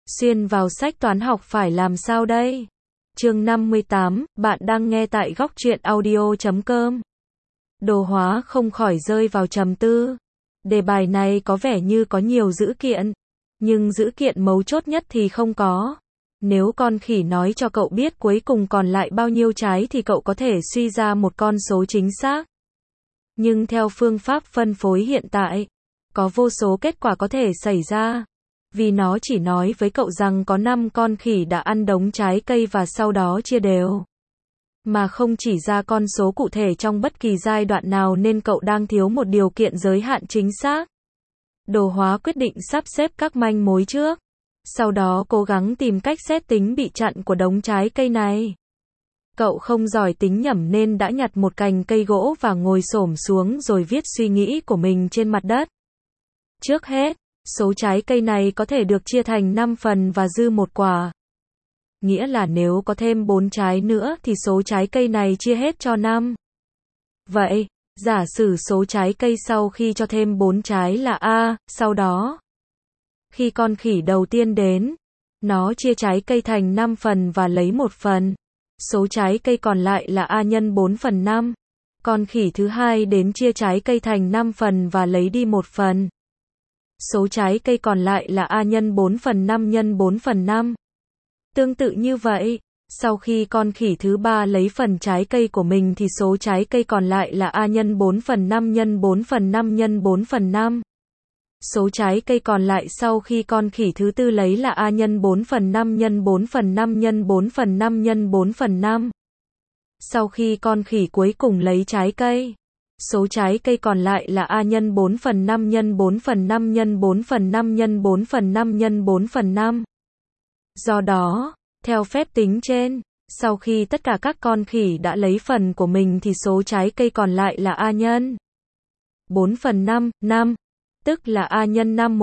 Xuyên vào sách toán học phải làm sao đây? Chương 58, bạn đang nghe tại góc truyện audio.com. Đồ Hóa không khỏi rơi vào trầm tư. Đề bài này có vẻ như có nhiều dữ kiện, nhưng dữ kiện mấu chốt nhất thì không có. Nếu con khỉ nói cho cậu biết cuối cùng còn lại bao nhiêu trái thì cậu có thể suy ra một con số chính xác. Nhưng theo phương pháp phân phối hiện tại, có vô số kết quả có thể xảy ra. Vì nó chỉ nói với cậu rằng có 5 con khỉ đã ăn đống trái cây và sau đó chia đều. Mà không chỉ ra con số cụ thể trong bất kỳ giai đoạn nào nên cậu đang thiếu một điều kiện giới hạn chính xác. Đồ Hóa quyết định sắp xếp các manh mối trước. Sau đó cố gắng tìm cách xét tính bị chặn của đống trái cây này. Cậu không giỏi tính nhẩm nên đã nhặt một cành cây gỗ và ngồi xổm xuống rồi viết suy nghĩ của mình trên mặt đất. Trước hết, số trái cây này có thể được chia thành 5 phần và dư một quả. Nghĩa là nếu có thêm 4 trái nữa thì số trái cây này chia hết cho 5. Vậy, giả sử số trái cây sau khi cho thêm 4 trái là A, sau đó, khi con khỉ đầu tiên đến, nó chia trái cây thành 5 phần và lấy 1 phần. Số trái cây còn lại là A nhân 4 phần 5. Con khỉ thứ hai đến chia trái cây thành 5 phần và lấy đi 1 phần. Số trái cây còn lại là A nhân 4 phần 5 nhân 4 phần 5. Tương tự như vậy, sau khi con khỉ thứ ba lấy phần trái cây của mình thì số trái cây còn lại là A nhân 4 phần 5 nhân 4 phần 5 nhân 4 phần 5. Số trái cây còn lại sau khi con khỉ thứ tư lấy là A nhân 4 phần 5 nhân 4 phần 5 nhân 4 phần 5 nhân 4 phần 5. Sau khi con khỉ cuối cùng lấy trái cây, số trái cây còn lại là A nhân 4 phần 5 nhân 4 phần 5 nhân 4 phần 5 nhân 4 phần 5 nhân 4 phần 5. Do đó, theo phép tính trên, sau khi tất cả các con khỉ đã lấy phần của mình thì số trái cây còn lại là A nhân 4 phần 5, 5. Tức là A nhân năm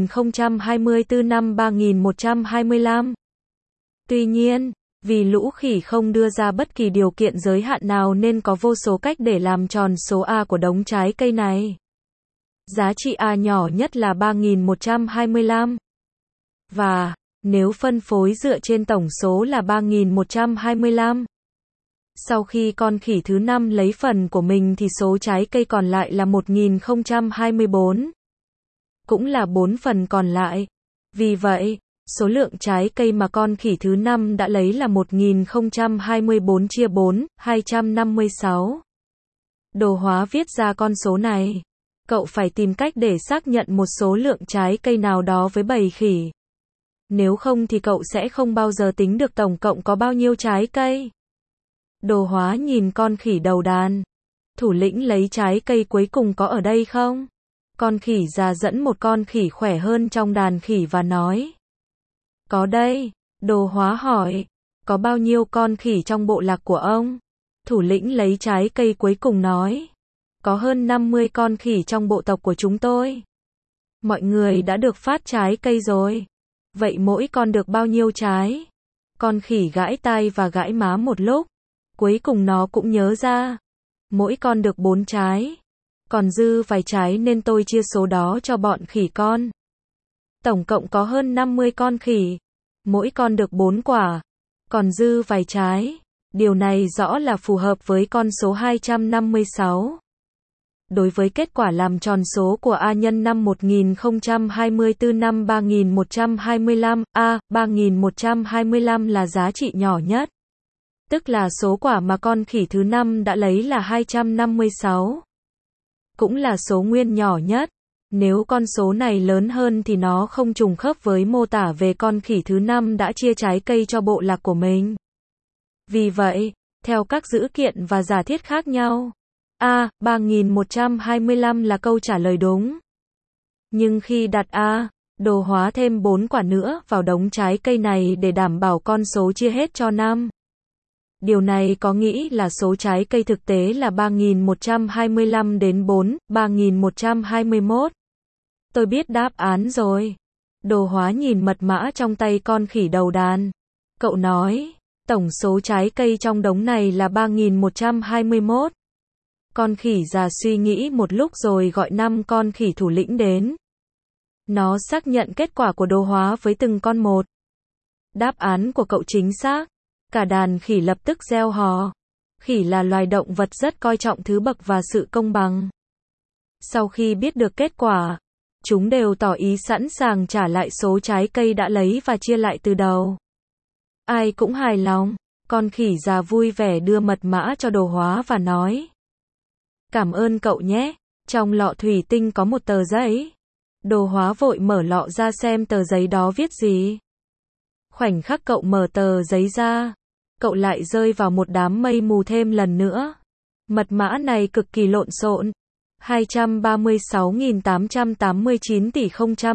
1024 năm 3125. Tuy nhiên, vì lũ khỉ không đưa ra bất kỳ điều kiện giới hạn nào nên có vô số cách để làm tròn số A của đống trái cây này. Giá trị A nhỏ nhất là 3125. Và, nếu phân phối dựa trên tổng số là 3125. Sau khi con khỉ thứ 5 lấy phần của mình thì số trái cây còn lại là 1024. Cũng là 4 phần còn lại. Vì vậy, số lượng trái cây mà con khỉ thứ 5 đã lấy là 1024 chia 4, 256. Đồ Hóa viết ra con số này. Cậu phải tìm cách để xác nhận một số lượng trái cây nào đó với bầy khỉ. Nếu không thì cậu sẽ không bao giờ tính được tổng cộng có bao nhiêu trái cây. Đồ Hóa nhìn con khỉ đầu đàn. Thủ lĩnh lấy trái cây cuối cùng có ở đây không? Con khỉ già dẫn một con khỉ khỏe hơn trong đàn khỉ và nói. Có đây. Đồ Hóa hỏi. Có bao nhiêu con khỉ trong bộ lạc của ông? Thủ lĩnh lấy trái cây cuối cùng nói. Có hơn 50 con khỉ trong bộ tộc của chúng tôi. Mọi người đã được phát trái cây rồi. Vậy mỗi con được bao nhiêu trái? Con khỉ gãi tai và gãi má một lúc. Cuối cùng nó cũng nhớ ra. Mỗi con được 4 trái. Còn dư vài trái nên tôi chia số đó cho bọn khỉ con. Tổng cộng có hơn 50 con khỉ. Mỗi con được 4 quả. Còn dư vài trái. Điều này rõ là phù hợp với con số 256. Đối với kết quả làm tròn số của A nhân năm 1024 năm 3125, A, 3125 là giá trị nhỏ nhất. Tức là số quả mà con khỉ thứ 5 đã lấy là 256. Cũng là số nguyên nhỏ nhất. Nếu con số này lớn hơn thì nó không trùng khớp với mô tả về con khỉ thứ 5 đã chia trái cây cho bộ lạc của mình. Vì vậy, theo các dữ kiện và giả thiết khác nhau, A, 3125 là câu trả lời đúng. Nhưng khi đặt A, Đồ Hóa thêm 4 quả nữa vào đống trái cây này để đảm bảo con số chia hết cho 5. Điều này có nghĩa là số trái cây thực tế là 3125 đến 4, 3121. Tôi biết đáp án rồi. Đồ Hóa nhìn mật mã trong tay con khỉ đầu đàn. Cậu nói, tổng số trái cây trong đống này là 3121. Con khỉ già suy nghĩ một lúc rồi gọi 5 con khỉ thủ lĩnh đến. Nó xác nhận kết quả của Đồ Hóa với từng con một. Đáp án của cậu chính xác. Cả đàn khỉ lập tức reo hò. Khỉ là loài động vật rất coi trọng thứ bậc và sự công bằng. Sau khi biết được kết quả, chúng đều tỏ ý sẵn sàng trả lại số trái cây đã lấy và chia lại từ đầu. Ai cũng hài lòng. Con khỉ già vui vẻ đưa mật mã cho Đồ Hóa và nói: cảm ơn cậu nhé. Trong lọ thủy tinh có một tờ giấy. Đồ Hóa vội mở lọ ra xem tờ giấy đó viết gì. Khoảnh khắc cậu mở tờ giấy ra, cậu lại rơi vào một đám mây mù thêm lần nữa. Mật mã này cực kỳ lộn xộn. 236.889 tỷ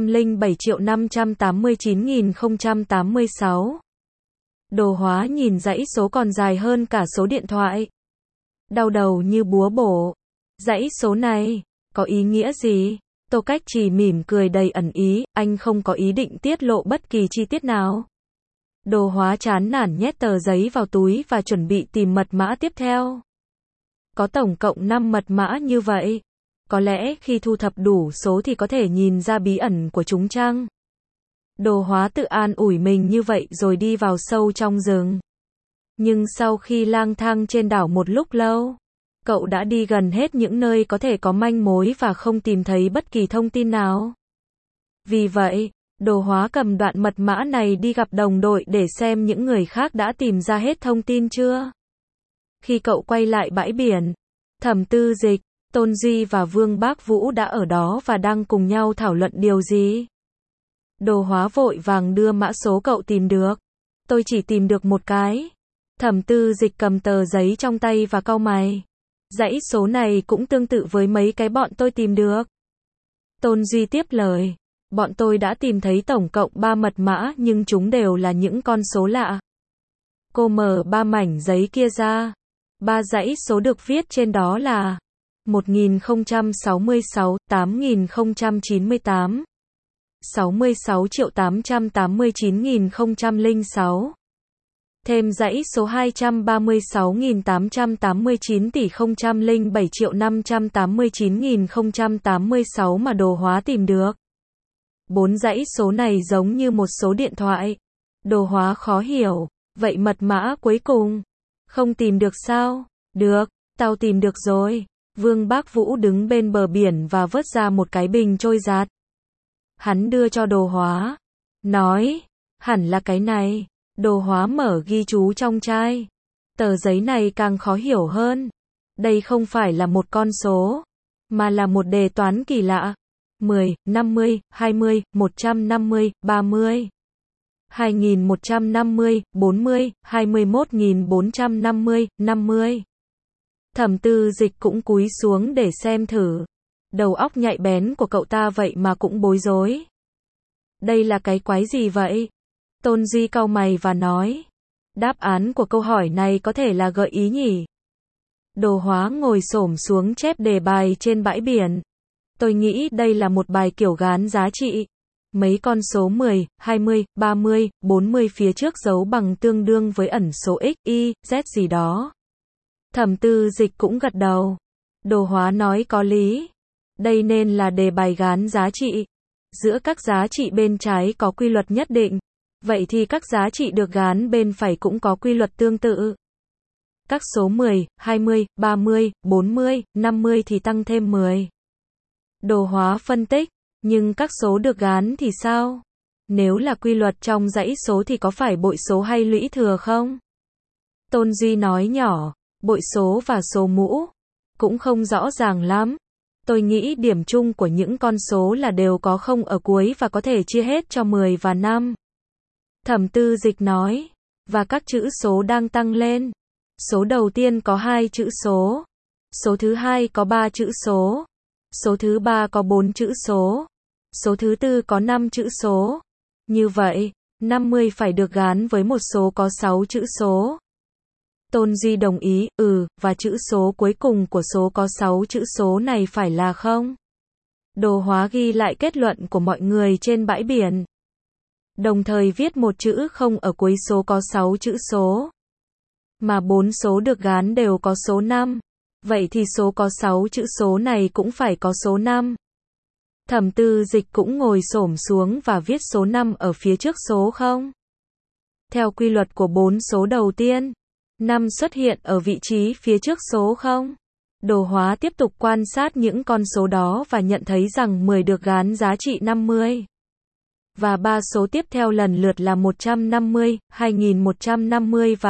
007.589.086. Đồ Hóa nhìn dãy số còn dài hơn cả số điện thoại. Đau đầu như búa bổ. Dãy số này có ý nghĩa gì? Tô Cách chỉ mỉm cười đầy ẩn ý, anh không có ý định tiết lộ bất kỳ chi tiết nào. Đồ Hóa chán nản nhét tờ giấy vào túi và chuẩn bị tìm mật mã tiếp theo. Có tổng cộng 5 mật mã như vậy. Có lẽ khi thu thập đủ số thì có thể nhìn ra bí ẩn của chúng chăng? Đồ Hóa tự an ủi mình như vậy rồi đi vào sâu trong rừng. Nhưng sau khi lang thang trên đảo một lúc lâu, cậu đã đi gần hết những nơi có thể có manh mối và không tìm thấy bất kỳ thông tin nào. Vì vậy, Đồ Hóa cầm đoạn mật mã này đi gặp đồng đội để xem những người khác đã tìm ra hết thông tin chưa. Khi cậu quay lại bãi biển, Thẩm Tư Dịch, Tôn Duy và Vương Bác Vũ đã ở đó và đang cùng nhau thảo luận điều gì. Đồ Hóa vội vàng đưa mã số cậu tìm được. Tôi chỉ tìm được một cái. Thẩm Tư Dịch cầm tờ giấy trong tay và cau mày. Dãy số này cũng tương tự với mấy cái bọn tôi tìm được. Tôn Duy tiếp lời. Bọn tôi đã tìm thấy tổng cộng 3 mật mã nhưng chúng đều là những con số lạ. Cô mở 3 mảnh giấy kia ra. 3 dãy số được viết trên đó là 1066, 8098, 66.889.006. Thêm dãy số 236.889 tỷ 007.589.086 mà Đồ Hóa tìm được. 4 dãy số này giống như một số điện thoại. Đồ Hóa khó hiểu. Vậy mật mã cuối cùng? Không tìm được sao? Được, tao tìm được rồi. Vương Bác Vũ đứng bên bờ biển và vớt ra một cái bình trôi giạt. Hắn đưa cho Đồ Hóa. Nói, hẳn là cái này. Đồ Hóa mở ghi chú trong chai. Tờ giấy này càng khó hiểu hơn. Đây không phải là một con số, mà là một đề toán kỳ lạ. 10, 50, 20, 150, 30. 2150, 40, 21.450, 50. Thẩm Tư Dịch cũng cúi xuống để xem thử. Đầu óc nhạy bén của cậu ta vậy mà cũng bối rối. Đây là cái quái gì vậy? Tôn Duy cau mày và nói. Đáp án của câu hỏi này có thể là gợi ý nhỉ? Đồ Hóa ngồi xổm xuống chép đề bài trên bãi biển. Tôi nghĩ đây là một bài kiểu gán giá trị. Mấy con số 10, 20, 30, 40 phía trước dấu bằng tương đương với ẩn số x, y, z gì đó. Thẩm Tư Dịch cũng gật đầu. Đồ Hóa nói có lý. Đây nên là đề bài gán giá trị. Giữa các giá trị bên trái có quy luật nhất định. Vậy thì các giá trị được gán bên phải cũng có quy luật tương tự. Các số 10, 20, 30, 40, 50 thì tăng thêm 10. Đồ Hóa phân tích. Nhưng các số được gán thì sao? Nếu là quy luật trong dãy số thì có phải bội số hay lũy thừa không? Tôn Duy nói nhỏ. Bội số và số mũ. Cũng không rõ ràng lắm. Tôi nghĩ điểm chung của những con số là đều có không ở cuối và có thể chia hết cho 10 và 5. Thẩm Tư Dịch nói. Và các chữ số đang tăng lên. Số đầu tiên có 2 chữ số. Số thứ hai có 3 chữ số. Số thứ 3 có 4 chữ số. Số thứ 4 có 5 chữ số. Như vậy, 50 phải được gán với một số có 6 chữ số. Tôn Duy đồng ý, và chữ số cuối cùng của số có 6 chữ số này phải là 0. Đồ Hóa ghi lại kết luận của mọi người trên bãi biển. Đồng thời viết một chữ 0 ở cuối số có 6 chữ số. Mà 4 số được gán đều có số 5. Vậy thì số có 6 chữ số này cũng phải có số 5. Thẩm Tư Dịch cũng ngồi xổm xuống và viết số 5 ở phía trước số 0. Theo quy luật của 4 số đầu tiên, 5 xuất hiện ở vị trí phía trước số 0. Đồ hóa tiếp tục quan sát những con số đó và nhận thấy rằng 10 được gán giá trị 50. Và 3 số tiếp theo lần lượt là 150, 2150 và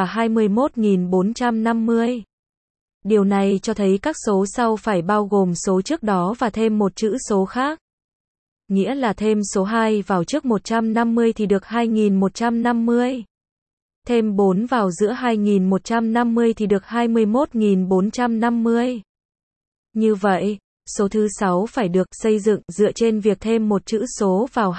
21.450. Điều này cho thấy các số sau phải bao gồm số trước đó và thêm một chữ số khác. Nghĩa là thêm số 2 vào trước 150 thì được 2150. Thêm 4 vào giữa 2150 thì được 21.450. Như vậy, số thứ 6 phải được xây dựng dựa trên việc thêm một chữ số vào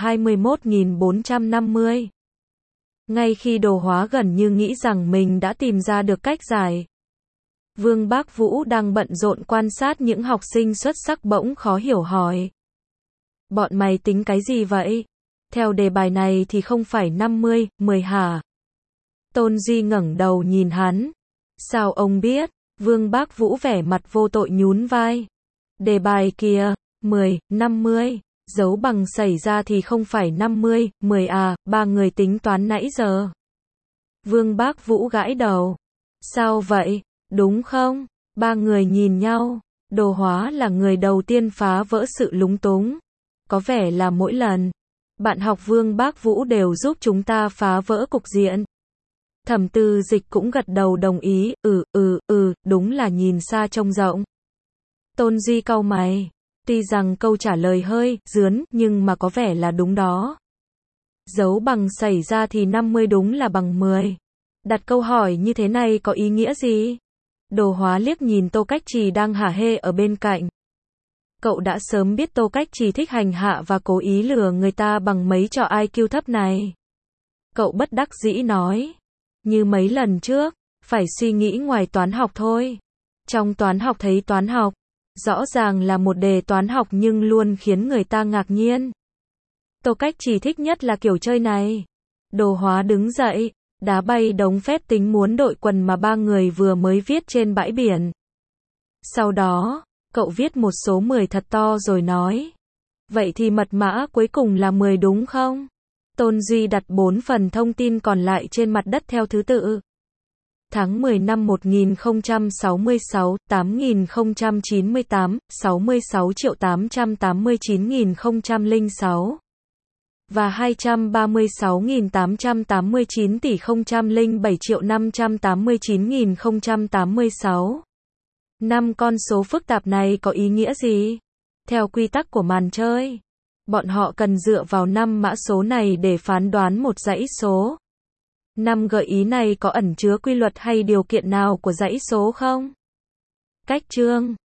21.450. Ngay khi Đồ Hóa gần như nghĩ rằng mình đã tìm ra được cách giải, Vương Bác Vũ đang bận rộn quan sát những học sinh xuất sắc bỗng khó hiểu hỏi. Bọn mày tính cái gì vậy? Theo đề bài này thì không phải 50, 10 hả? Tôn Duy ngẩng đầu nhìn hắn. Sao ông biết? Vương Bác Vũ vẻ mặt vô tội nhún vai. Đề bài kia, 10, 50, dấu bằng xảy ra thì không phải 50, 10 à, ba người tính toán nãy giờ. Vương Bác Vũ gãi đầu. Sao vậy? Đúng không? Ba người nhìn nhau. Đồ Hóa là người đầu tiên phá vỡ sự lúng túng. Có vẻ là mỗi lần bạn học Vương Bác Vũ đều giúp chúng ta phá vỡ cục diện. Thẩm Tư Dịch cũng gật đầu đồng ý, đúng là nhìn xa trông rộng. Tôn Duy cau mày, tuy rằng câu trả lời hơi dướn, nhưng mà có vẻ là đúng đó. Dấu bằng xảy ra thì 50 đúng là bằng 10. Đặt câu hỏi như thế này có ý nghĩa gì? Đồ Hóa liếc nhìn Tô Cách Trì đang hả hê ở bên cạnh. Cậu đã sớm biết Tô Cách Trì thích hành hạ và cố ý lừa người ta bằng mấy trò IQ thấp này. Cậu bất đắc dĩ nói. Như mấy lần trước, phải suy nghĩ ngoài toán học thôi. Trong toán học thấy toán học, rõ ràng là một đề toán học nhưng luôn khiến người ta ngạc nhiên. Tô Cách Trì thích nhất là kiểu chơi này. Đồ Hóa đứng dậy, đá bay đống phép tính muốn đội quần mà ba người vừa mới viết trên bãi biển. Sau đó, cậu viết một số 10 thật to rồi nói. Vậy thì mật mã cuối cùng là 10 đúng không? Tôn Duy đặt 4 phần thông tin còn lại trên mặt đất theo thứ tự. Tháng 10 năm 1066, 8098, 66.889.006. Và 236.889 tỷ 007.589.086. 5 con số phức tạp này có ý nghĩa gì? Theo quy tắc của màn chơi, bọn họ cần dựa vào 5 mã số này để phán đoán một dãy số. 5 gợi ý này có ẩn chứa quy luật hay điều kiện nào của dãy số không? Cách chương